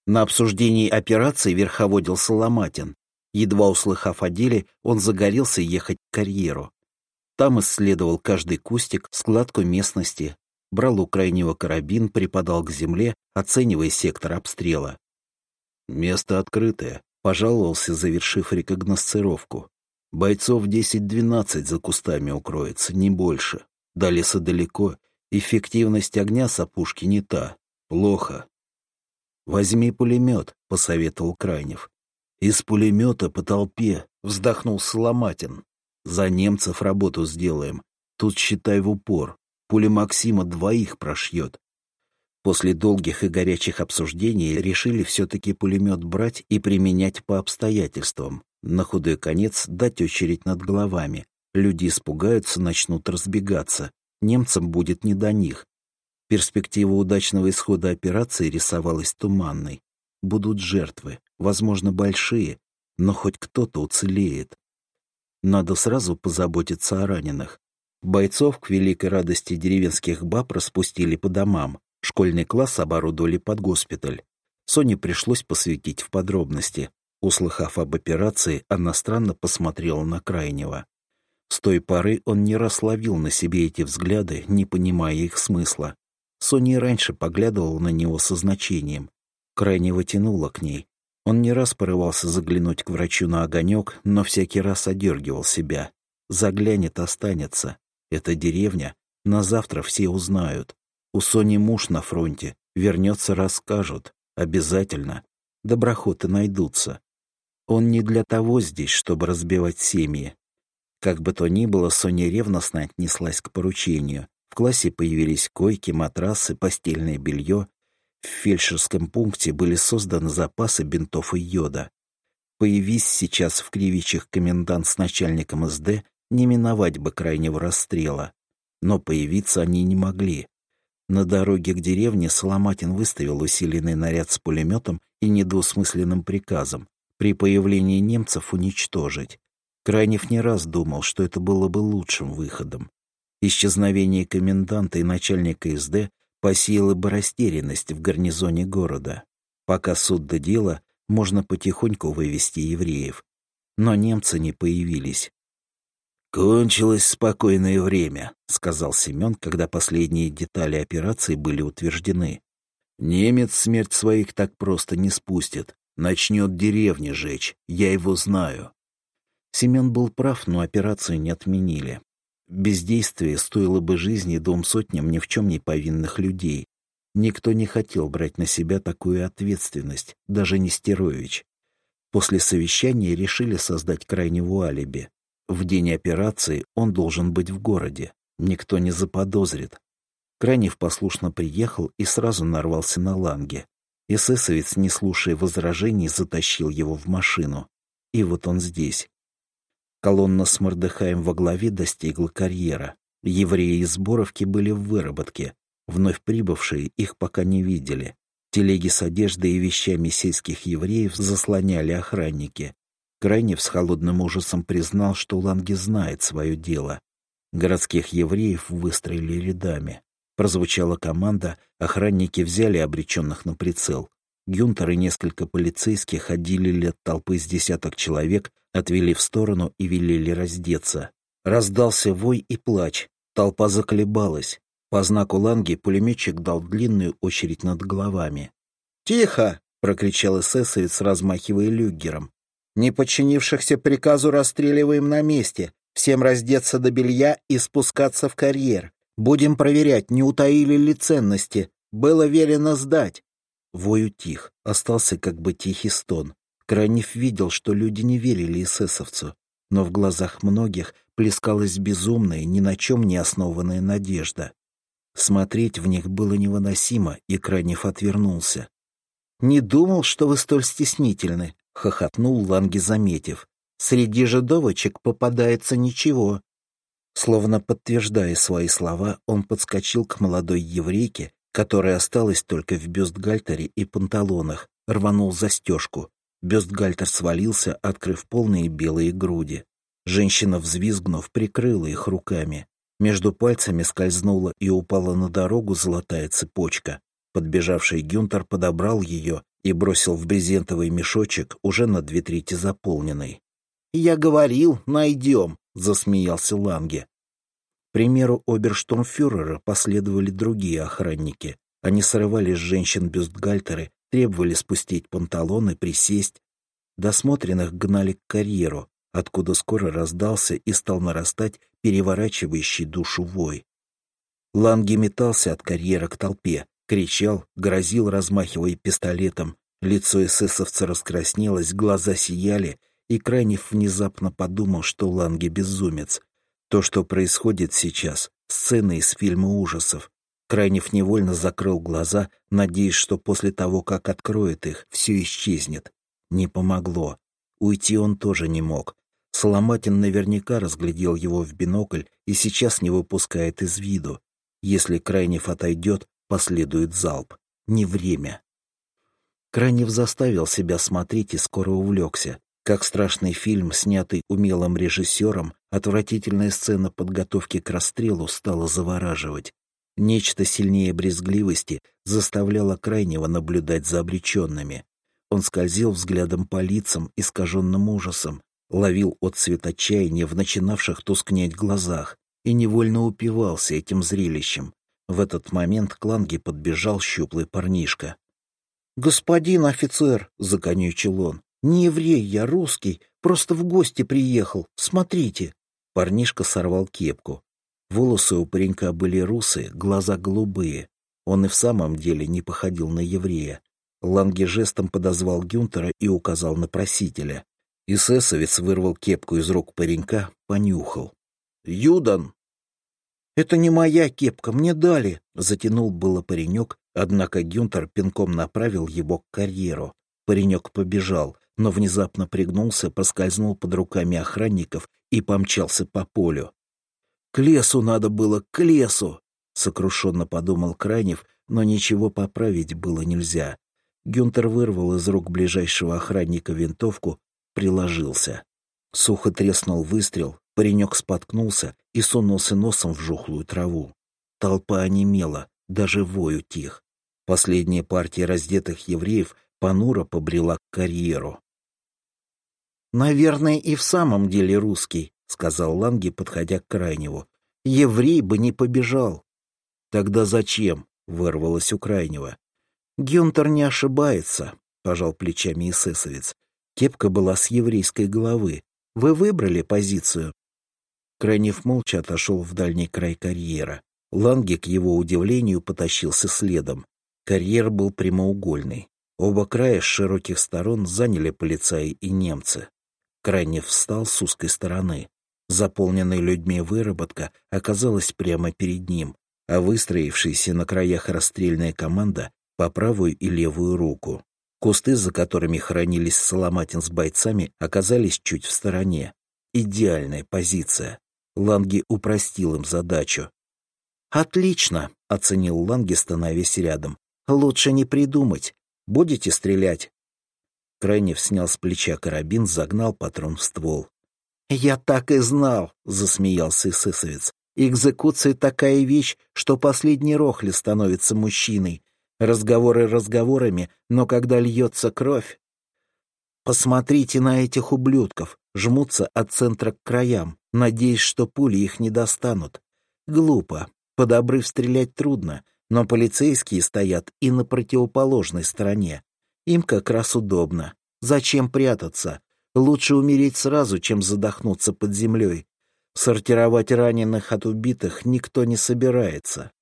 На обсуждении операции верховодил Соломатин. Едва услыхав о деле, он загорелся ехать к карьеру. Там исследовал каждый кустик, складку местности, брал у крайнего карабин, припадал к земле, оценивая сектор обстрела. «Место открытое», — пожаловался, завершив рекогносцировку. «Бойцов 10-12 за кустами укроется, не больше. До леса далеко, эффективность огня с опушки не та. Плохо». «Возьми пулемет», — посоветовал Крайнев. «Из пулемета по толпе», — вздохнул Соломатин. «За немцев работу сделаем. Тут считай в упор. Пуля Максима 2 прошьет». После долгих и горячих обсуждений решили все-таки пулемет брать и применять по обстоятельствам. На худой конец дать очередь над головами. Люди испугаются, начнут разбегаться. Немцам будет не до них. Перспектива удачного исхода операции рисовалась туманной. Будут жертвы, возможно, большие, но хоть кто-то уцелеет. Надо сразу позаботиться о раненых. Бойцов, к великой радости деревенских баб, распустили по домам. Школьный класс оборудовали под госпиталь. Соне пришлось посвятить в подробности. Услыхав об операции, она странно посмотрела на Крайнего. С той поры он не раз ловил на себе эти взгляды, не понимая их смысла. Соня и раньше поглядывала на него со значением. Крайнего тянуло к ней. Он не раз порывался заглянуть к врачу на огонек, но всякий раз одергивал себя. Заглянет, останется. Это деревня. На завтра все узнают. У Сони муж на фронте. Вернется, расскажут. Обязательно. Доброхоты найдутся. Он не для того здесь, чтобы разбивать семьи. Как бы то ни было, Соня ревностно отнеслась к поручению. В классе появились койки, матрасы, постельное белье. В фельдшерском пункте были созданы запасы бинтов и йода. Появись сейчас в Кривичах комендант с начальником СД, не миновать бы крайнего расстрела. Но появиться они не могли. На дороге к деревне Соломатин выставил усиленный наряд с пулеметом и недвусмысленным приказом при появлении немцев уничтожить. Крайнев не раз думал, что это было бы лучшим выходом. Исчезновение коменданта и начальника СД посеяло бы растерянность в гарнизоне города. Пока суд до дела, можно потихоньку вывести евреев. Но немцы не появились. «Кончилось спокойное время», — сказал Семен, когда последние детали операции были утверждены. «Немец смерть своих так просто не спустит. Начнет деревни жечь. Я его знаю». Семен был прав, но операцию не отменили. Бездействие стоило бы жизни 200 ни в чем не повинных людей. Никто не хотел брать на себя такую ответственность, даже Нестерович. После совещания решили создать Крайневу алиби. В день операции он должен быть в городе. Никто не заподозрит. Крайнев послушно приехал и сразу нарвался на Ланге. Эсэсовец, не слушая возражений, затащил его в машину. И вот он здесь. Колонна с Мордыхаем во главе достигла карьера. Евреи из Боровки были в выработке. Вновь прибывшие их пока не видели. Телеги с одеждой и вещами сельских евреев заслоняли охранники. Крайнев с холодным ужасом признал, что Ланге знает свое дело. Городских евреев выстроили рядами. Прозвучала команда, охранники взяли обреченных на прицел. Гюнтер и несколько полицейских отделили от толпы с 10 человек, отвели в сторону и велели раздеться. Раздался вой и плач. Толпа заколебалась. По знаку Ланге пулеметчик дал длинную очередь над головами. «Тихо!» — прокричал эсэсовец, размахивая люгером. «Не подчинившихся приказу расстреливаем на месте. Всем раздеться до белья и спускаться в карьер. Будем проверять, не утаили ли ценности. Было велено сдать». Вой утих, остался как бы тихий стон. Крайнев видел, что люди не верили эсэсовцу, но в глазах многих плескалась безумная, ни на чем не основанная надежда. Смотреть в них было невыносимо, и Крайнев отвернулся. «Не думал, что вы столь стеснительны», — хохотнул Ланге, заметив. «Среди жидовочек попадается ничего». Словно подтверждая свои слова, он подскочил к молодой еврейке, которая осталась только в бюстгальтере и панталонах, рванул застежку. Бюстгальтер свалился, открыв полные белые груди. Женщина, взвизгнув, прикрыла их руками. Между пальцами скользнула и упала на дорогу золотая цепочка. Подбежавший Гюнтер подобрал ее и бросил в брезентовый мешочек, уже на 2/3 заполненный. «Я говорил, найдем», — засмеялся Ланге. К примеру оберштурмфюрера последовали другие охранники. Они срывали с женщин бюстгальтеры, требовали спустить панталоны, присесть. Досмотренных гнали к карьеру, откуда скоро раздался и стал нарастать переворачивающий душу вой. Ланге метался от карьера к толпе, кричал, грозил, размахивая пистолетом. Лицо эсэсовца раскраснелось, глаза сияли, и Крайнев внезапно подумал, что Ланге безумец. То, что происходит сейчас, сцены из фильма ужасов. Крайнев невольно закрыл глаза, надеясь, что после того, как откроет их, все исчезнет. Не помогло. Уйти он тоже не мог. Соломатин наверняка разглядел его в бинокль и сейчас не выпускает из виду. Если Крайнев отойдет, последует залп. Не время. Крайнев заставил себя смотреть и скоро увлекся. Как страшный фильм, снятый умелым режиссером, отвратительная сцена подготовки к расстрелу стала завораживать. Нечто сильнее брезгливости заставляло Крайнего наблюдать за обреченными. Он скользил взглядом по лицам, искаженным ужасом, ловил отцвет отчаяния в начинавших тускнеть глазах и невольно упивался этим зрелищем. В этот момент к Ланге подбежал щуплый парнишка. «Господин офицер», — законючил он, — «не еврей я, русский, просто в гости приехал, смотрите». Парнишка сорвал кепку. Волосы у паренька были русые, глаза голубые. Он и в самом деле не походил на еврея. Ланге жестом подозвал Гюнтера и указал на просителя. Эсэсовец вырвал кепку из рук паренька, понюхал. «Юдан!» «Это не моя кепка, мне дали!» — затянул было паренек, однако Гюнтер пинком направил его к карьеру. Паренек побежал, но внезапно пригнулся, поскользнул под руками охранников и помчался по полю. «К лесу надо было, к лесу!» — сокрушенно подумал Крайнев, но ничего поправить было нельзя. Гюнтер вырвал из рук ближайшего охранника винтовку, приложился. Сухо треснул выстрел, паренек споткнулся и сунулся носом в жухлую траву. Толпа онемела, даже вой утих. Последняя партия раздетых евреев понуро побрела к карьеру. «Наверное, и в самом деле русский», — сказал Ланге, подходя к Крайневу. «Еврей бы не побежал». «Тогда зачем?» — вырвалось у Крайнего. «Гюнтер не ошибается», — пожал плечами эсэсовец. Кепка была с еврейской головы. Вы выбрали позицию. Крайнев молча отошел в дальний край карьера. Ланге, к его удивлению, потащился следом. Карьер был прямоугольный. Оба края с широких сторон заняли полицаи и немцы. Крайнев встал с узкой стороны. Заполненная людьми выработка оказалась прямо перед ним, а выстроившаяся на краях расстрельная команда по правую и левую руку. Кусты, за которыми хоронились Соломатин с бойцами, оказались чуть в стороне. Идеальная позиция. Ланге упростил им задачу. «Отлично», — оценил Ланге, становясь рядом. «Лучше не придумать. Будете стрелять?» Крайнев снял с плеча карабин, загнал патрон в ствол. «Я так и знал», — засмеялся эсэсовец. «Экзекуция такая вещь, что последний рохля становится мужчиной. Разговоры разговорами, но когда льется кровь... Посмотрите на этих ублюдков, жмутся от центра к краям, надеясь, что пули их не достанут. Глупо, под обрыв стрелять трудно, но полицейские стоят и на противоположной стороне. Им как раз удобно. Зачем прятаться? Лучше умереть сразу, чем задохнуться под землей. Сортировать раненых от убитых никто не собирается».